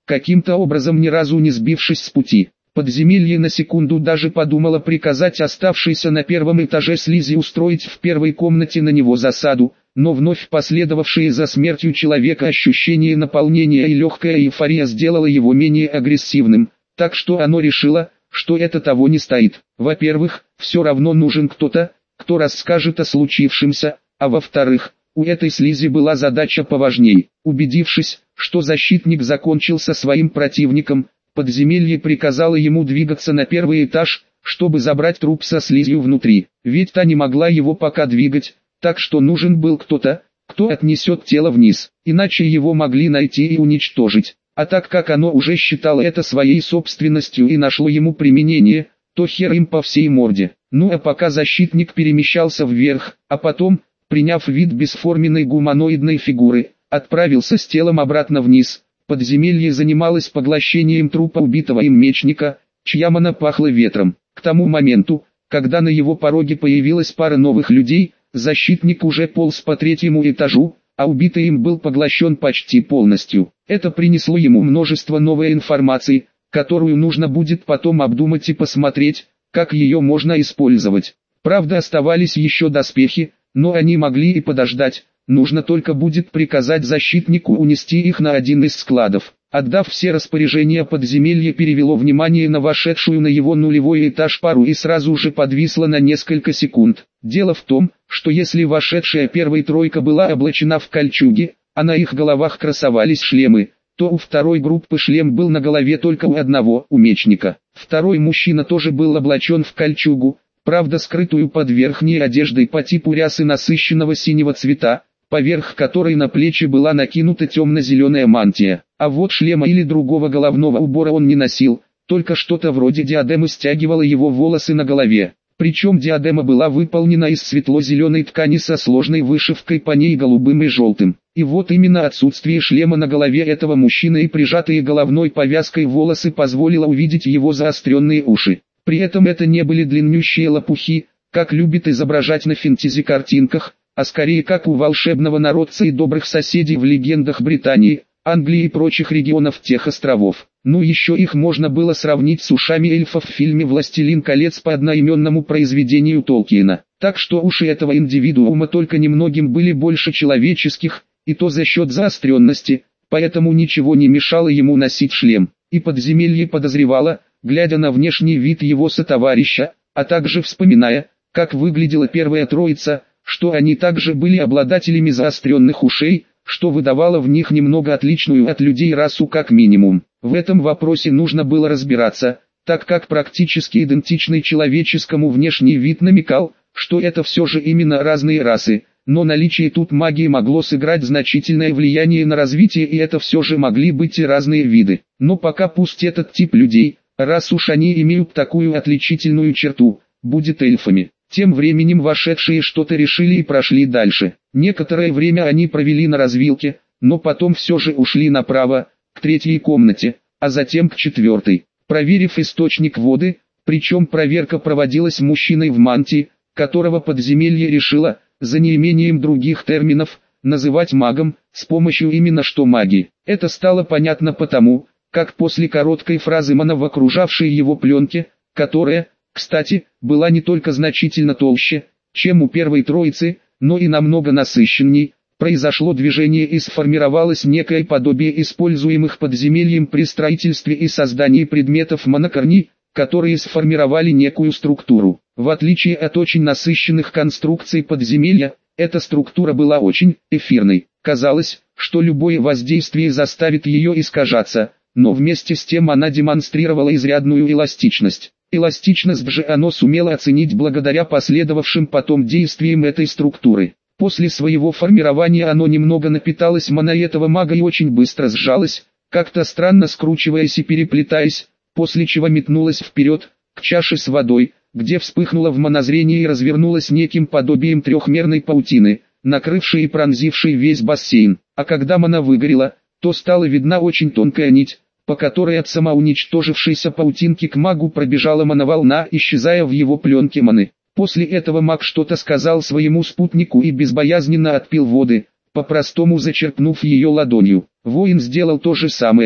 каким-то образом ни разу не сбившись с пути. Подземелье на секунду даже подумало приказать оставшейся на первом этаже слизи устроить в первой комнате на него засаду, но вновь последовавшие за смертью человека ощущение наполнения и легкая эйфория сделала его менее агрессивным, так что оно решило, что это того не стоит. Во-первых, все равно нужен кто-то, кто расскажет о случившемся, а во-вторых, у этой слизи была задача поважней. Убедившись, что защитник закончил со своим противником, подземелье приказало ему двигаться на первый этаж, чтобы забрать труп со слизью внутри, ведь та не могла его пока двигать, так что нужен был кто-то, кто отнесет тело вниз, иначе его могли найти и уничтожить. А так как оно уже считало это своей собственностью и нашло ему применение, то хер им по всей морде. Ну а пока защитник перемещался вверх, а потом, приняв вид бесформенной гуманоидной фигуры, отправился с телом обратно вниз, подземелье занималось поглощением трупа убитого им мечника, чья мана пахла ветром. К тому моменту, когда на его пороге появилась пара новых людей, защитник уже полз по третьему этажу, а убитый им был поглощен почти полностью. Это принесло ему множество новой информации, которую нужно будет потом обдумать и посмотреть, как ее можно использовать. Правда, оставались еще доспехи, но они могли и подождать, нужно только будет приказать защитнику унести их на один из складов. Отдав все распоряжения, подземелье перевело внимание на вошедшую на его нулевой этаж пару и сразу же подвисло на несколько секунд. Дело в том, что если вошедшая первой тройка была облачена в кольчуги, а на их головах красовались шлемы, то у второй группы шлем был на голове только у одного, у мечника. Второй мужчина тоже был облачен в кольчугу, правда скрытую под верхней одеждой по типу рясы насыщенного синего цвета, поверх которой на плечи была накинута темно-зеленая мантия. А вот шлема или другого головного убора он не носил, только что-то вроде диадемы стягивало его волосы на голове. Причем диадема была выполнена из светло-зеленой ткани со сложной вышивкой по ней голубым и желтым. И вот именно отсутствие шлема на голове этого мужчины и прижатые головной повязкой волосы позволило увидеть его заостренные уши. При этом это не были длиннющие лопухи, как любят изображать на фэнтези-картинках, а скорее как у волшебного народца и добрых соседей в легендах Британии, Англии и прочих регионов тех островов. Ну еще их можно было сравнить с ушами эльфов в фильме «Властелин колец» по одноименному произведению Толкиена. Так что уши этого индивидуума только немногим были больше человеческих, и то за счет заостренности, поэтому ничего не мешало ему носить шлем. И подземелье подозревало, глядя на внешний вид его сотоварища, а также вспоминая, как выглядела первая троица, что они также были обладателями заостренных ушей, что выдавало в них немного отличную от людей расу как минимум. В этом вопросе нужно было разбираться, так как практически идентичный человеческому внешний вид намекал, что это все же именно разные расы, но наличие тут магии могло сыграть значительное влияние на развитие, и это все же могли быть и разные виды. Но пока пусть этот тип людей, раз уж они имеют такую отличительную черту, будет эльфами. Тем временем вошедшие что-то решили и прошли дальше. Некоторое время они провели на развилке, но потом все же ушли направо, к третьей комнате, а затем к четвертой. Проверив источник воды, причем проверка проводилась мужчиной в мантии, которого подземелье решило, за неимением других терминов, называть магом, с помощью именно что магии. Это стало понятно потому, как после короткой фразы мана в окружавшей его пленке, которая, кстати, была не только значительно толще, чем у первой троицы, но и намного насыщенней, произошло движение и сформировалось некое подобие используемых подземельем при строительстве и создании предметов монокорней, которые сформировали некую структуру. В отличие от очень насыщенных конструкций подземелья, эта структура была очень эфирной. Казалось, что любое воздействие заставит ее искажаться, но вместе с тем она демонстрировала изрядную эластичность. Эластичность же оно сумело оценить благодаря последовавшим потом действиям этой структуры. После своего формирования оно немного напиталось маной этого мага и очень быстро сжалось, как-то странно скручиваясь и переплетаясь, после чего метнулось вперед, к чаше с водой, где вспыхнуло в манозрении и развернулось неким подобием трехмерной паутины, накрывшей и пронзившей весь бассейн. А когда мана выгорела, то стала видна очень тонкая нить, по которой от самоуничтожившейся паутинки к магу пробежала мановолна, исчезая в его пленке маны. После этого маг что-то сказал своему спутнику и безбоязненно отпил воды, по-простому зачерпнув ее ладонью. Воин сделал то же самое,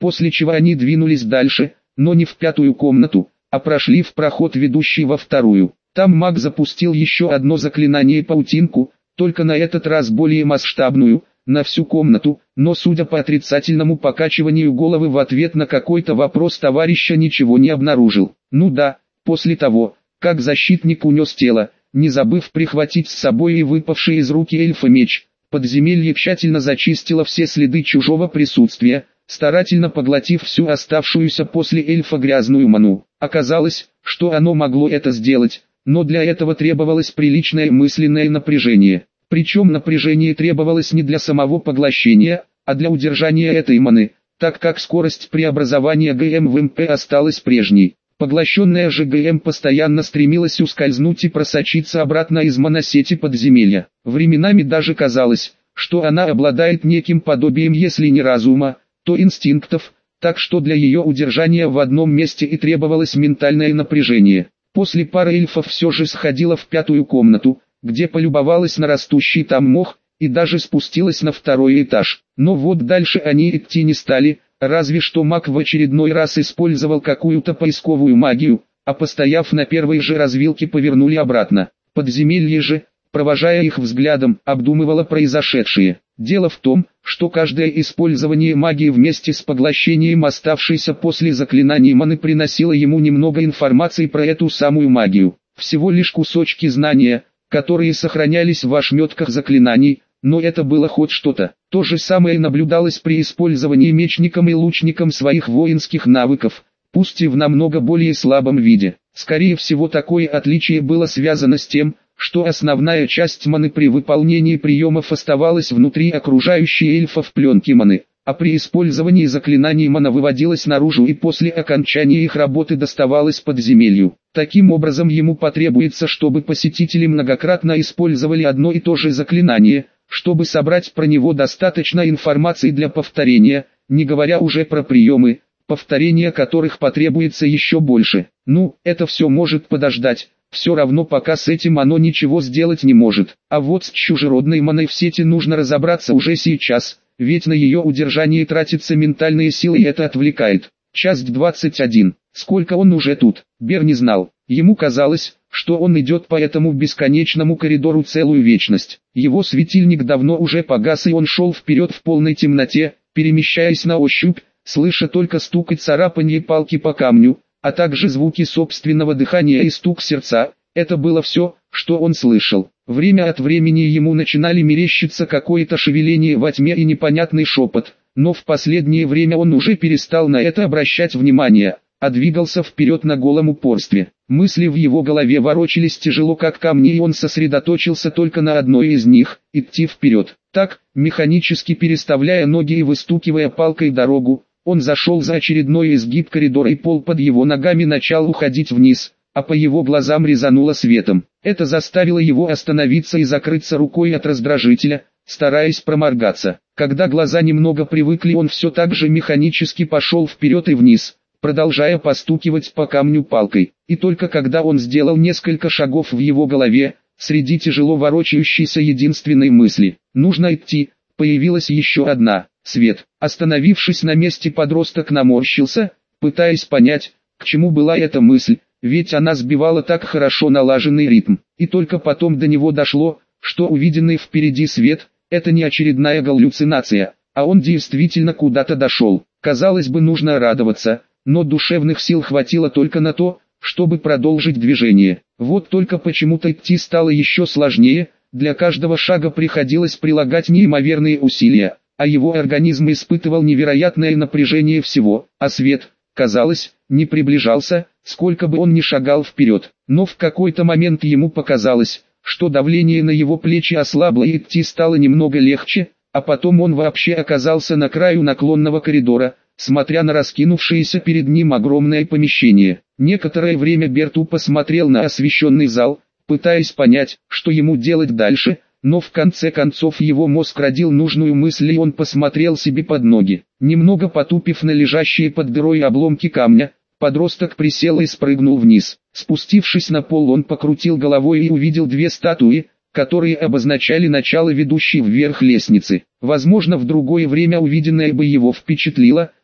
после чего они двинулись дальше, но не в пятую комнату, а прошли в проход, ведущий во вторую. Там маг запустил еще одно заклинание паутинку, только на этот раз более масштабную, на всю комнату, но судя по отрицательному покачиванию головы в ответ на какой-то вопрос товарища ничего не обнаружил. Ну да, после того, как защитник унес тело, не забыв прихватить с собой и выпавший из руки эльфа меч, подземелье тщательно зачистило все следы чужого присутствия, старательно поглотив всю оставшуюся после эльфа грязную ману. Оказалось, что оно могло это сделать, но для этого требовалось приличное мысленное напряжение. Причем напряжение требовалось не для самого поглощения, а для удержания этой маны, так как скорость преобразования ГМ в МП осталась прежней. Поглощенная же ГМ постоянно стремилась ускользнуть и просочиться обратно из моносети подземелья. Временами даже казалось, что она обладает неким подобием, если не разума, то инстинктов, так что для ее удержания в одном месте и требовалось ментальное напряжение. После пары эльфов все же сходила в пятую комнату, где полюбовалась на растущий там мох, и даже спустилась на второй этаж. Но вот дальше они идти не стали, разве что маг в очередной раз использовал какую-то поисковую магию, а постояв на первой же развилке повернули обратно. Подземелье же, провожая их взглядом, обдумывало произошедшее. Дело в том, что каждое использование магии вместе с поглощением оставшейся после заклинаний маны приносило ему немного информации про эту самую магию. Всего лишь кусочки знания, которые сохранялись в ошметках заклинаний, но это было хоть что-то. То же самое наблюдалось при использовании мечником и лучником своих воинских навыков, пусть и в намного более слабом виде. Скорее всего, такое отличие было связано с тем, что основная часть маны при выполнении приемов оставалась внутри окружающей эльфов пленки маны, а при использовании заклинаний мана выводилась наружу и после окончания их работы доставалась подземелью. Таким образом, ему потребуется, чтобы посетители многократно использовали одно и то же заклинание, чтобы собрать про него достаточно информации для повторения, не говоря уже про приемы, повторения которых потребуется еще больше. Ну, это все может подождать. Все равно пока с этим оно ничего сделать не может. А вот с чужеродной маной в сети нужно разобраться уже сейчас, ведь на ее удержание тратятся ментальные силы и это отвлекает. Часть двадцать один. Сколько он уже тут? Бер не знал. Ему казалось, что он идет по этому бесконечному коридору целую вечность. Его светильник давно уже погас, и он шел вперед в полной темноте, перемещаясь на ощупь, слыша только стук и царапанье палки по камню, а также звуки собственного дыхания и стук сердца. Это было все, что он слышал. Время от времени ему начинали мерещиться какое-то шевеление во тьме и непонятный шепот, но в последнее время он уже перестал на это обращать внимание, а двигался вперед на голом упорстве. Мысли в его голове ворочались тяжело как камни, и он сосредоточился только на одной из них – идти вперед. Так, механически переставляя ноги и выстукивая палкой дорогу, он зашел за очередной изгиб коридора, и пол под его ногами начал уходить вниз, а по его глазам резануло светом. Это заставило его остановиться и закрыться рукой от раздражителя, стараясь проморгаться. Когда глаза немного привыкли, он все так же механически пошел вперед и вниз, продолжая постукивать по камню палкой. И только когда он сделал несколько шагов, в его голове, среди тяжело ворочающейся единственной мысли «нужно идти», появилась еще одна – свет. Остановившись на месте, подросток наморщился, пытаясь понять, к чему была эта мысль, ведь она сбивала так хорошо налаженный ритм. И только потом до него дошло, что увиденный впереди свет – это не очередная галлюцинация, а он действительно куда-то дошел. Казалось бы, нужно радоваться, но душевных сил хватило только на то, чтобы продолжить движение. Вот только почему-то идти стало еще сложнее, для каждого шага приходилось прилагать неимоверные усилия, а его организм испытывал невероятное напряжение всего, а свет, казалось, не приближался, сколько бы он ни шагал вперед. Но в какой-то момент ему показалось, что давление на его плечи ослабло и идти стало немного легче, а потом он вообще оказался на краю наклонного коридора, смотря на раскинувшееся перед ним огромное помещение. Некоторое время Берту посмотрел на освещенный зал, пытаясь понять, что ему делать дальше, но в конце концов его мозг родил нужную мысль, и он посмотрел себе под ноги. Немного потупив на лежащие под дырой обломки камня, подросток присел и спрыгнул вниз. Спустившись на пол, он покрутил головой и увидел две статуи, которые обозначали начало ведущей вверх лестницы. Возможно, в другое время увиденное бы его впечатлило,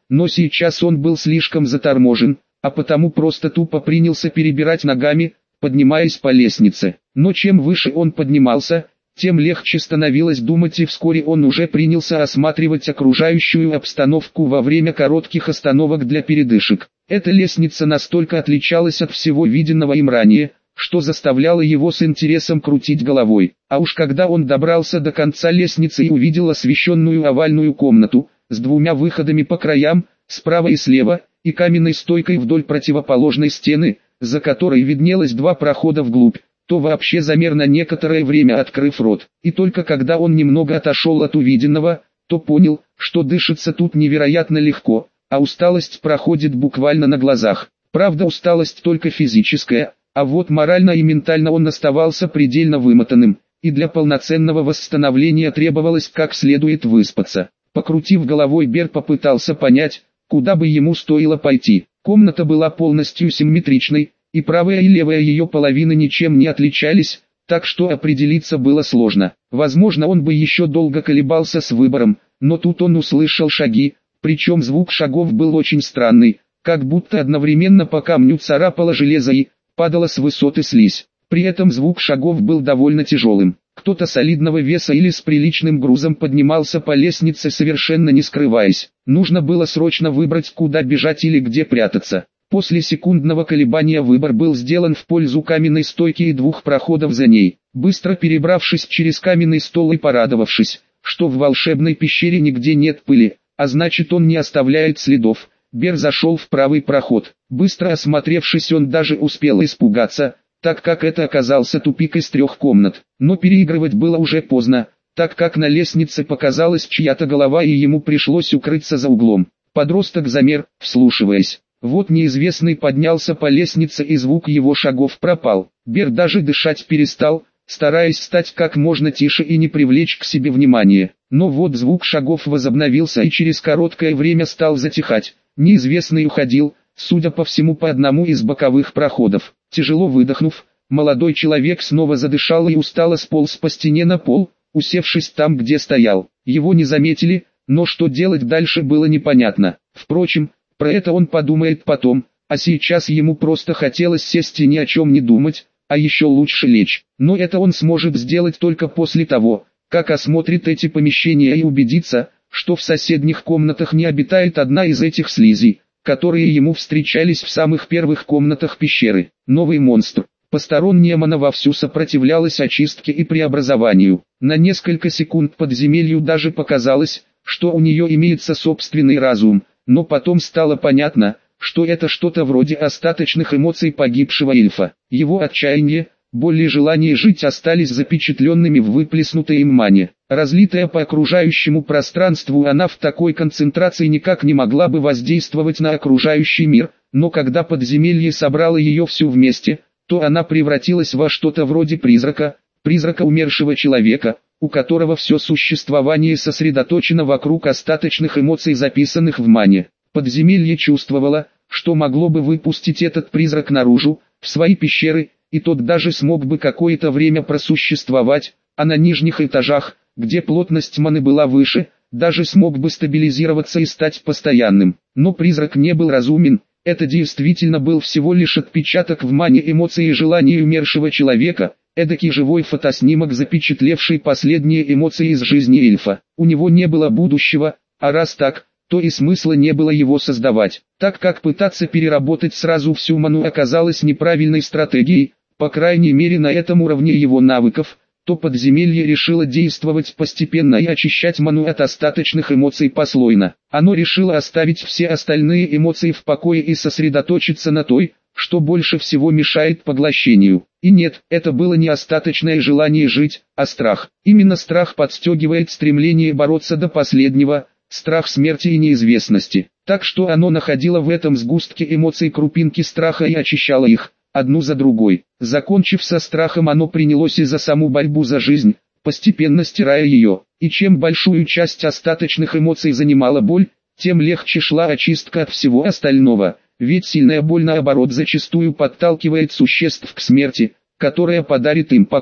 но сейчас он был слишком заторможен, а потому просто тупо принялся перебирать ногами, поднимаясь по лестнице. Но чем выше он поднимался, тем легче становилось думать, и вскоре он уже принялся осматривать окружающую обстановку во время коротких остановок для передышек. Эта лестница настолько отличалась от всего виденного им ранее, что заставляло его с интересом крутить головой. А уж когда он добрался до конца лестницы и увидел освещенную овальную комнату, с двумя выходами по краям, справа и слева, и каменной стойкой вдоль противоположной стены, за которой виднелось два прохода вглубь, то вообще замер на некоторое время, открыв рот. И только когда он немного отошел от увиденного, то понял, что дышится тут невероятно легко, а усталость проходит буквально на глазах. Правда, усталость только физическая, а вот морально и ментально он оставался предельно вымотанным, и для полноценного восстановления требовалось как следует выспаться. Покрутив головой, Бер попытался понять, куда бы ему стоило пойти. Комната была полностью симметричной, и правая и левая ее половины ничем не отличались, так что определиться было сложно. Возможно, он бы еще долго колебался с выбором, но тут он услышал шаги, причем звук шагов был очень странный, как будто одновременно по камню царапало железо и падала с высоты слизь. При этом звук шагов был довольно тяжелым. Кто-то солидного веса или с приличным грузом поднимался по лестнице, совершенно не скрываясь. Нужно было срочно выбрать, куда бежать или где прятаться. После секундного колебания выбор был сделан в пользу каменной стойки и двух проходов за ней. Быстро перебравшись через каменный стол и порадовавшись, что в волшебной пещере нигде нет пыли, а значит он не оставляет следов, Бер зашел в правый проход. Быстро осмотревшись, он даже успел испугаться, так как это оказался тупик из трех комнат. Но переигрывать было уже поздно, так как на лестнице показалась чья-то голова и ему пришлось укрыться за углом. Подросток замер, вслушиваясь. Вот неизвестный поднялся по лестнице, и звук его шагов пропал. Бер даже дышать перестал, стараясь стать как можно тише и не привлечь к себе внимания. Но вот звук шагов возобновился и через короткое время стал затихать. Неизвестный уходил, судя по всему, по одному из боковых проходов. Тяжело выдохнув, молодой человек снова задышал и устало сполз по стене на пол, усевшись там, где стоял. Его не заметили, но что делать дальше было непонятно. Впрочем, про это он подумает потом, а сейчас ему просто хотелось сесть и ни о чем не думать, а еще лучше лечь. Но это он сможет сделать только после того, как осмотрит эти помещения и убедится, что в соседних комнатах не обитает одна из этих слизей, которые ему встречались в самых первых комнатах пещеры. Новый монстр. Посторонняя мана вовсю сопротивлялась очистке и преобразованию. На несколько секунд подземелью даже показалось, что у нее имеется собственный разум, но потом стало понятно, что это что-то вроде остаточных эмоций погибшего эльфа. Его отчаяние, боль и желание жить остались запечатленными в выплеснутой им мане. Разлитая по окружающему пространству, она в такой концентрации никак не могла бы воздействовать на окружающий мир, но когда подземелье собрало ее всю вместе, то она превратилась во что-то вроде призрака, призрака умершего человека, у которого все существование сосредоточено вокруг остаточных эмоций, записанных в мане. Подземелье чувствовало, что могло бы выпустить этот призрак наружу, в свои пещеры, и тот даже смог бы какое-то время просуществовать, а на нижних этажах, где плотность маны была выше, даже смог бы стабилизироваться и стать постоянным. Но призрак не был разумен, это действительно был всего лишь отпечаток в мане эмоций и желаний умершего человека, эдакий живой фотоснимок, запечатлевший последние эмоции из жизни эльфа. У него не было будущего, а раз так, то и смысла не было его создавать, так как пытаться переработать сразу всю ману оказалось неправильной стратегией, по крайней мере на этом уровне его навыков, то подземелье решило действовать постепенно и очищать ману от остаточных эмоций послойно. Оно решило оставить все остальные эмоции в покое и сосредоточиться на той, что больше всего мешает поглощению. И нет, это было не остаточное желание жить, а страх. Именно страх подстегивает стремление бороться до последнего, страх смерти и неизвестности. Так что оно находило в этом сгустке эмоций крупинки страха и очищало их, одну за другой. Закончив со страхом, оно принялось и за саму борьбу за жизнь, постепенно стирая ее. И чем большую часть остаточных эмоций занимала боль, тем легче шла очистка от всего остального. Ведь сильная боль, наоборот, зачастую подталкивает существ к смерти, которая подарит им покой.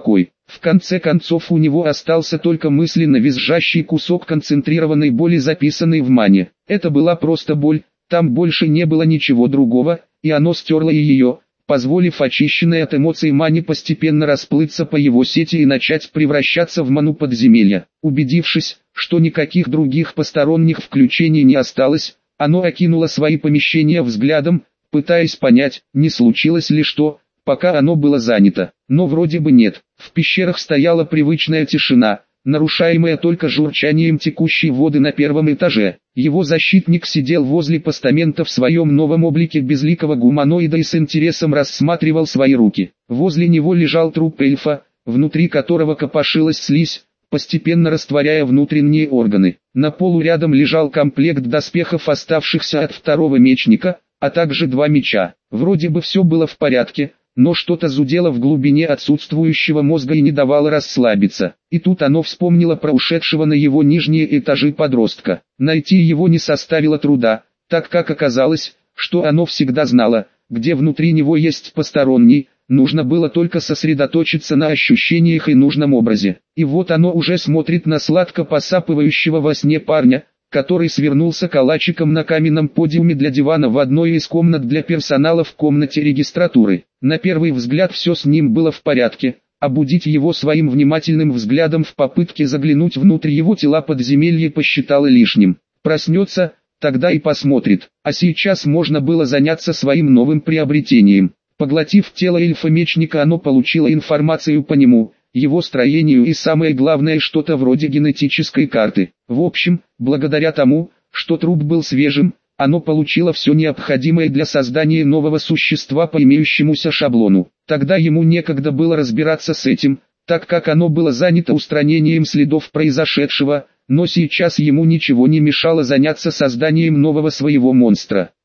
В конце концов у него остался только мысленно визжащий кусок концентрированной боли, записанный в мане. Это была просто боль, там больше не было ничего другого, и оно стерло и ее, позволив очищенной от эмоций мане постепенно расплыться по его сети и начать превращаться в ману подземелья. Убедившись, что никаких других посторонних включений не осталось, оно окинуло свои помещения взглядом, пытаясь понять, не случилось ли что, пока оно было занято. Но вроде бы нет. В пещерах стояла привычная тишина, нарушаемая только журчанием текущей воды на первом этаже. Его защитник сидел возле постамента в своем новом облике безликого гуманоида и с интересом рассматривал свои руки. Возле него лежал труп эльфа, внутри которого копошилась слизь, постепенно растворяя внутренние органы. На полу рядом лежал комплект доспехов, оставшихся от второго мечника, а также два меча. Вроде бы все было в порядке, но что-то зудело в глубине отсутствующего мозга и не давало расслабиться. И тут оно вспомнило про ушедшего на его нижние этажи подростка. Найти его не составило труда, так как оказалось, что оно всегда знало, где внутри него есть посторонний, нужно было только сосредоточиться на ощущениях и нужном образе. И вот оно уже смотрит на сладко посапывающего во сне парня, который свернулся калачиком на каменном подиуме для дивана в одной из комнат для персонала в комнате регистратуры. На первый взгляд все с ним было в порядке, а будить его своим внимательным взглядом в попытке заглянуть внутрь его тела подземелье посчитало лишним. Проснется, тогда и посмотрит, а сейчас можно было заняться своим новым приобретением. Поглотив тело эльфа-мечника, оно получило информацию по нему, его строению и самое главное что-то вроде генетической карты. В общем, благодаря тому, что труп был свежим, оно получило все необходимое для создания нового существа по имеющемуся шаблону. Тогда ему некогда было разбираться с этим, так как оно было занято устранением следов произошедшего, но сейчас ему ничего не мешало заняться созданием нового своего монстра.